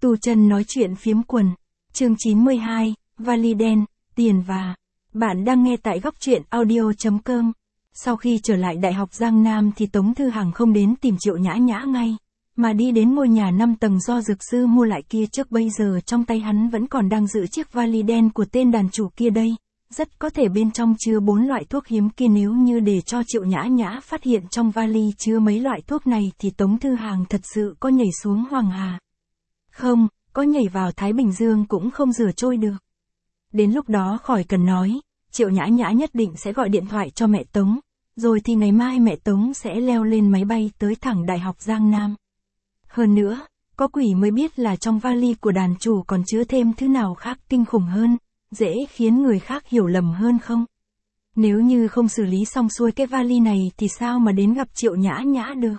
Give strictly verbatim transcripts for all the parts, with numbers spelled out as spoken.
Tu Chân nói chuyện phiếm quần. Chương chín mươi hai, vali đen, tiền và. Bạn đang nghe tại góc truyện audio chấm com. Sau khi trở lại Đại học Giang Nam thì Tống Thư Hằng không đến tìm Triệu Nhã Nhã ngay, mà đi đến ngôi nhà năm tầng do dược sư mua lại kia trước bây giờ trong tay hắn vẫn còn đang giữ chiếc vali đen của tên đàn chủ kia đây. Rất có thể bên trong chứa bốn loại thuốc hiếm kia, nếu như để cho Triệu Nhã Nhã phát hiện trong vali chứa mấy loại thuốc này thì Tống Thư Hằng thật sự có nhảy xuống Hoàng Hà. Không, có nhảy vào Thái Bình Dương cũng không rửa trôi được. Đến lúc đó khỏi cần nói, Triệu Nhã Nhã nhất định sẽ gọi điện thoại cho mẹ Tống, rồi thì ngày mai mẹ Tống sẽ leo lên máy bay tới thẳng Đại học Giang Nam. Hơn nữa, có quỷ mới biết là trong vali của đàn chủ còn chứa thêm thứ nào khác kinh khủng hơn, dễ khiến người khác hiểu lầm hơn không? Nếu như không xử lý xong xuôi cái vali này thì sao mà đến gặp Triệu Nhã Nhã được?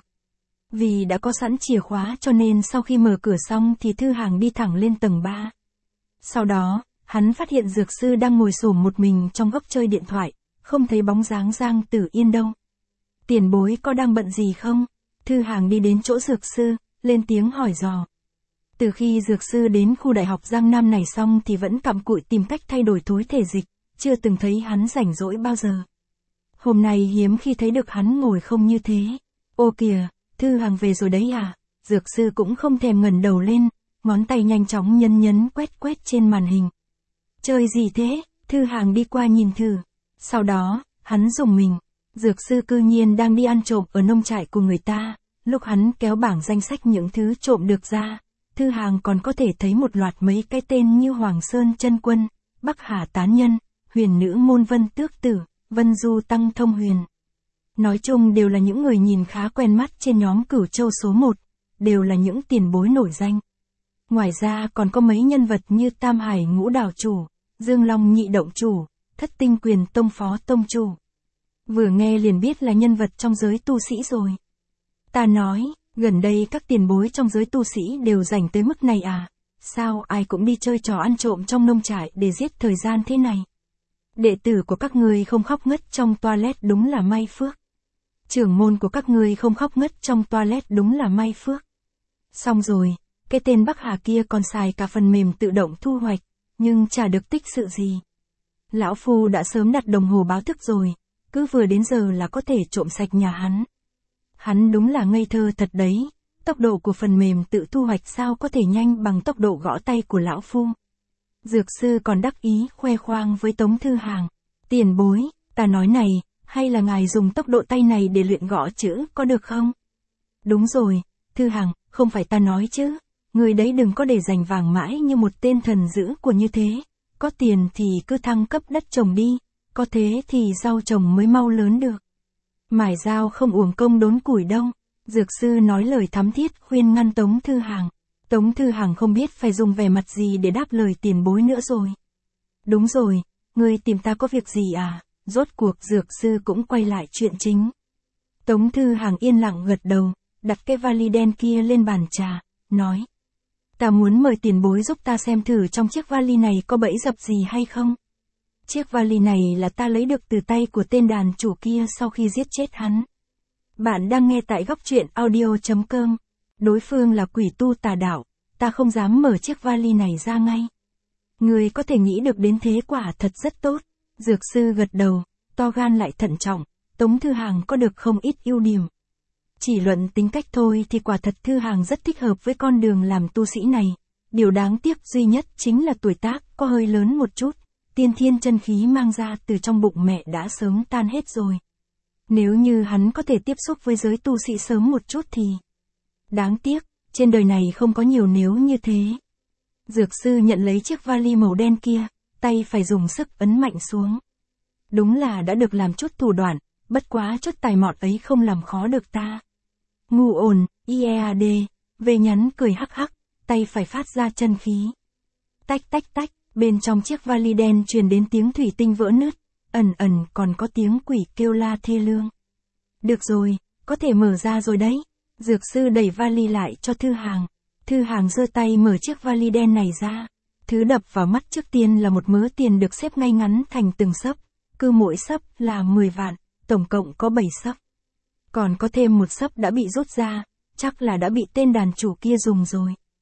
Vì đã có sẵn chìa khóa cho nên sau khi mở cửa xong thì Thư Hằng đi thẳng lên tầng ba. Sau đó, hắn phát hiện dược sư đang ngồi xổm một mình trong góc chơi điện thoại, không thấy bóng dáng Giang Tử Yên đâu. Tiền bối có đang bận gì không? Thư Hằng đi đến chỗ dược sư, lên tiếng hỏi dò. Từ khi dược sư đến khu Đại học Giang Nam này xong thì vẫn cặm cụi tìm cách thay đổi thối thể dịch, chưa từng thấy hắn rảnh rỗi bao giờ. Hôm nay hiếm khi thấy được hắn ngồi không như thế. Ô kìa, Thư Hằng về rồi đấy à? Dược sư cũng không thèm ngẩng đầu lên, ngón tay nhanh chóng nhấn nhấn quét quét trên màn hình. Chơi gì thế? Thư Hằng đi qua nhìn thử. Sau đó, hắn rùng mình. Dược sư cư nhiên đang đi ăn trộm ở nông trại của người ta. Lúc hắn kéo bảng danh sách những thứ trộm được ra, Thư Hằng còn có thể thấy một loạt mấy cái tên như Hoàng Sơn Chân Quân, Bắc Hà Tán Nhân, Huyền Nữ Môn Vân Tước Tử, Vân Du Tăng Thông Huyền. Nói chung đều là những người nhìn khá quen mắt trên nhóm Cửu Châu số một, đều là những tiền bối nổi danh. Ngoài ra còn có mấy nhân vật như Tam Hải Ngũ Đảo Chủ, Dương Long Nhị Động Chủ, Thất Tinh Quyền Tông Phó Tông Chủ. Vừa nghe liền biết là nhân vật trong giới tu sĩ rồi. Ta nói, gần đây các tiền bối trong giới tu sĩ đều rảnh tới mức này à? Sao ai cũng đi chơi trò ăn trộm trong nông trại để giết thời gian thế này? Đệ tử của các ngươi không khóc ngất trong toilet đúng là may phước. Trưởng môn của các ngươi không khóc ngất trong toilet đúng là may phước. Xong rồi, cái tên Bắc Hà kia còn xài cả phần mềm tự động thu hoạch, nhưng chả được tích sự gì. Lão Phu đã sớm đặt đồng hồ báo thức rồi, cứ vừa đến giờ là có thể trộm sạch nhà hắn. Hắn đúng là ngây thơ thật đấy, tốc độ của phần mềm tự thu hoạch sao có thể nhanh bằng tốc độ gõ tay của Lão Phu. Dược sư còn đắc ý khoe khoang với Tống Thư Hằng. Tiền bối, ta nói này, hay là ngài dùng tốc độ tay này để luyện gõ chữ có được không? Đúng rồi, Thư Hằng, không phải ta nói chứ, người đấy đừng có để dành vàng mãi như một tên thần dữ của như thế. Có tiền thì cứ thăng cấp đất trồng đi, có thế thì rau trồng mới mau lớn được. Mài dao không uổng công đốn củi đâu. Dược sư nói lời thắm thiết khuyên ngăn Tống Thư Hằng. Tống Thư Hằng không biết phải dùng vẻ mặt gì để đáp lời tiền bối nữa rồi. Đúng rồi, ngươi tìm ta có việc gì à? Rốt cuộc dược sư cũng quay lại chuyện chính. Tống Thư Hằng yên lặng gật đầu, đặt cái vali đen kia lên bàn trà, nói. Ta muốn mời tiền bối giúp ta xem thử trong chiếc vali này có bẫy dập gì hay không. Chiếc vali này là ta lấy được từ tay của tên đàn chủ kia sau khi giết chết hắn. Bạn đang nghe tại góc truyện audio chấm com. Đối phương là quỷ tu tà đạo, ta không dám mở chiếc vali này ra ngay. Người có thể nghĩ được đến thế quả thật rất tốt. Dược sư gật đầu, to gan lại thận trọng, Tống Thư Hằng có được không ít ưu điểm. Chỉ luận tính cách thôi thì quả thật Thư Hằng rất thích hợp với con đường làm tu sĩ này. Điều đáng tiếc duy nhất chính là tuổi tác có hơi lớn một chút. Tiên thiên chân khí mang ra từ trong bụng mẹ đã sớm tan hết rồi. Nếu như hắn có thể tiếp xúc với giới tu sĩ sớm một chút thì... Đáng tiếc, trên đời này không có nhiều nếu như thế. Dược sư nhận lấy chiếc vali màu đen kia, tay phải dùng sức ấn mạnh xuống. Đúng là đã được làm chút thủ đoạn, bất quá chút tài mọn ấy không làm khó được ta. Ngu ồn, i e a d, về nhắn cười hắc hắc, tay phải phát ra chân khí. Tách tách tách. Bên trong chiếc vali đen truyền đến tiếng thủy tinh vỡ nứt, ẩn ẩn còn có tiếng quỷ kêu la thê lương. Được rồi, có thể mở ra rồi đấy. Dược sư đẩy vali lại cho Thư Hằng. Thư Hằng giơ tay mở chiếc vali đen này ra. Thứ đập vào mắt trước tiên là một mớ tiền được xếp ngay ngắn thành từng xấp. Cứ mỗi xấp là mười vạn, tổng cộng có bảy xấp. Còn có thêm một xấp đã bị rút ra, chắc là đã bị tên đàn chủ kia dùng rồi.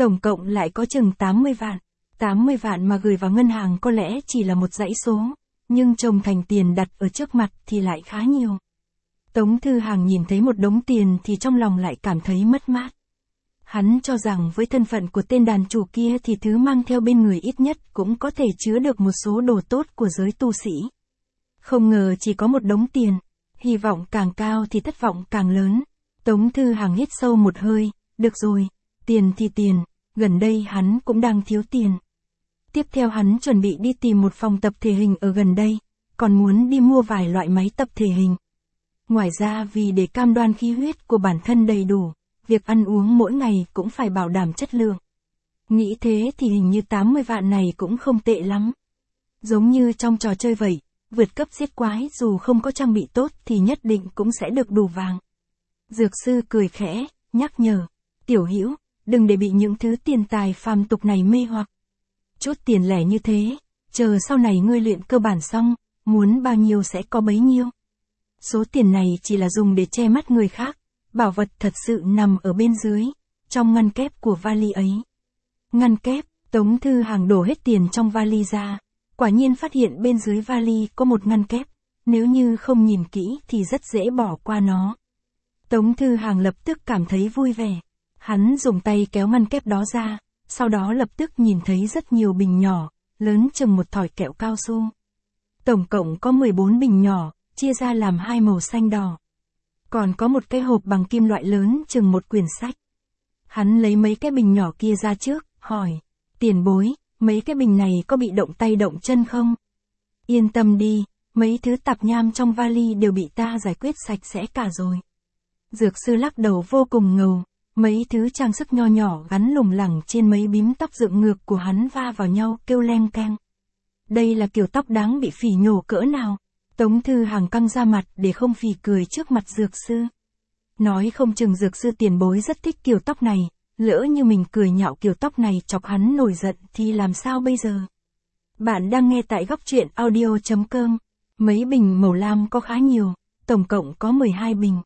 Tổng cộng lại có chừng tám mươi vạn. tám mươi vạn mà gửi vào ngân hàng có lẽ chỉ là một dãy số, nhưng chồng thành tiền đặt ở trước mặt thì lại khá nhiều. Tống Thư Hàng nhìn thấy một đống tiền thì trong lòng lại cảm thấy mất mát. Hắn cho rằng với thân phận của tên đàn chủ kia thì thứ mang theo bên người ít nhất cũng có thể chứa được một số đồ tốt của giới tu sĩ. Không ngờ chỉ có một đống tiền, hy vọng càng cao thì thất vọng càng lớn. Tống Thư Hàng hít sâu một hơi, được rồi, tiền thì tiền, gần đây hắn cũng đang thiếu tiền. Tiếp theo hắn chuẩn bị đi tìm một phòng tập thể hình ở gần đây, còn muốn đi mua vài loại máy tập thể hình. Ngoài ra vì để cam đoan khí huyết của bản thân đầy đủ, việc ăn uống mỗi ngày cũng phải bảo đảm chất lượng. Nghĩ thế thì hình như tám mươi vạn này cũng không tệ lắm. Giống như trong trò chơi vậy, vượt cấp giết quái dù không có trang bị tốt thì nhất định cũng sẽ được đủ vàng. Dược sư cười khẽ, nhắc nhở, Tiểu Hữu, đừng để bị những thứ tiền tài phàm tục này mê hoặc. Chút tiền lẻ như thế, chờ sau này ngươi luyện cơ bản xong, muốn bao nhiêu sẽ có bấy nhiêu. Số tiền này chỉ là dùng để che mắt người khác, bảo vật thật sự nằm ở bên dưới, trong ngăn kép của vali ấy. Ngăn kép, Tống Thư Hàng đổ hết tiền trong vali ra, quả nhiên phát hiện bên dưới vali có một ngăn kép, nếu như không nhìn kỹ thì rất dễ bỏ qua nó. Tống Thư Hàng lập tức cảm thấy vui vẻ, hắn dùng tay kéo ngăn kép đó ra, sau đó lập tức nhìn thấy rất nhiều bình nhỏ, lớn chừng một thỏi kẹo cao su. Tổng cộng có mười bốn bình nhỏ, chia ra làm hai màu xanh đỏ. Còn có một cái hộp bằng kim loại lớn chừng một quyển sách. Hắn lấy mấy cái bình nhỏ kia ra trước, hỏi, tiền bối, mấy cái bình này có bị động tay động chân không? Yên tâm đi, mấy thứ tạp nham trong vali đều bị ta giải quyết sạch sẽ cả rồi. Dược sư lắc đầu vô cùng ngầu, mấy thứ trang sức nho nhỏ gắn lủng lẳng trên mấy bím tóc dựng ngược của hắn va vào nhau kêu leng keng. Đây là kiểu tóc đáng bị phỉ nhổ cỡ nào? Tống Thư Hàng căng ra mặt để không phì cười trước mặt dược sư. Nói không chừng dược sư tiền bối rất thích kiểu tóc này, lỡ như mình cười nhạo kiểu tóc này chọc hắn nổi giận thì làm sao bây giờ? Bạn đang nghe tại góc truyện audio chấm com. Mấy bình màu lam có khá nhiều, tổng cộng có mười hai bình.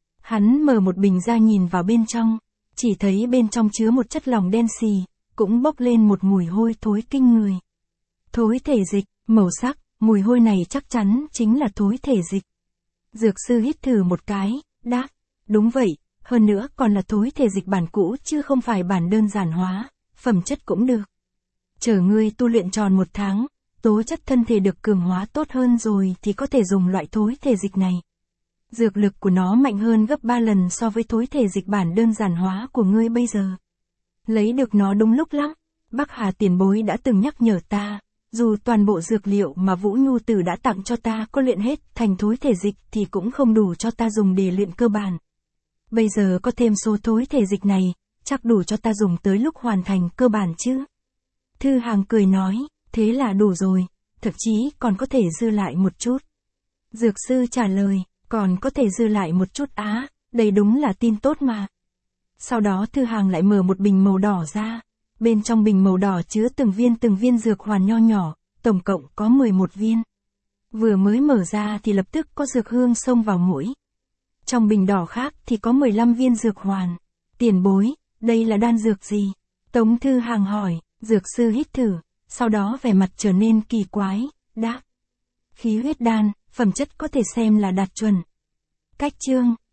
Hắn mở một bình ra nhìn vào bên trong, chỉ thấy bên trong chứa một chất lỏng đen xì, cũng bốc lên một mùi hôi thối kinh người. Thối thể dịch, màu sắc, mùi hôi này chắc chắn chính là thối thể dịch. Dược sư hít thử một cái, đáp, đúng vậy, hơn nữa còn là thối thể dịch bản cũ chứ không phải bản đơn giản hóa, phẩm chất cũng được. Chờ ngươi tu luyện tròn một tháng, tố chất thân thể được cường hóa tốt hơn rồi thì có thể dùng loại thối thể dịch này. Dược lực của nó mạnh hơn gấp ba lần so với thối thể dịch bản đơn giản hóa của ngươi bây giờ. Lấy được nó đúng lúc lắm, Bắc Hà tiền bối đã từng nhắc nhở ta, dù toàn bộ dược liệu mà Vũ Nhu Tử đã tặng cho ta có luyện hết thành thối thể dịch thì cũng không đủ cho ta dùng để luyện cơ bản. Bây giờ có thêm số thối thể dịch này, chắc đủ cho ta dùng tới lúc hoàn thành cơ bản chứ. Thư Hàng cười nói, thế là đủ rồi, thậm chí còn có thể dư lại một chút. Dược sư trả lời, còn có thể dư lại một chút á, đây đúng là tin tốt mà. Sau đó Thư Hàng lại mở một bình màu đỏ ra, bên trong bình màu đỏ chứa từng viên từng viên dược hoàn nho nhỏ, tổng cộng có mười một viên. Vừa mới mở ra thì lập tức có dược hương xông vào mũi. Trong bình đỏ khác thì có mười lăm viên dược hoàn. Tiền bối, đây là đan dược gì? Tống Thư Hàng hỏi, dược sư hít thử, sau đó vẻ mặt trở nên kỳ quái, đáp. Khí huyết đan, phẩm chất có thể xem là đạt chuẩn. Cách chương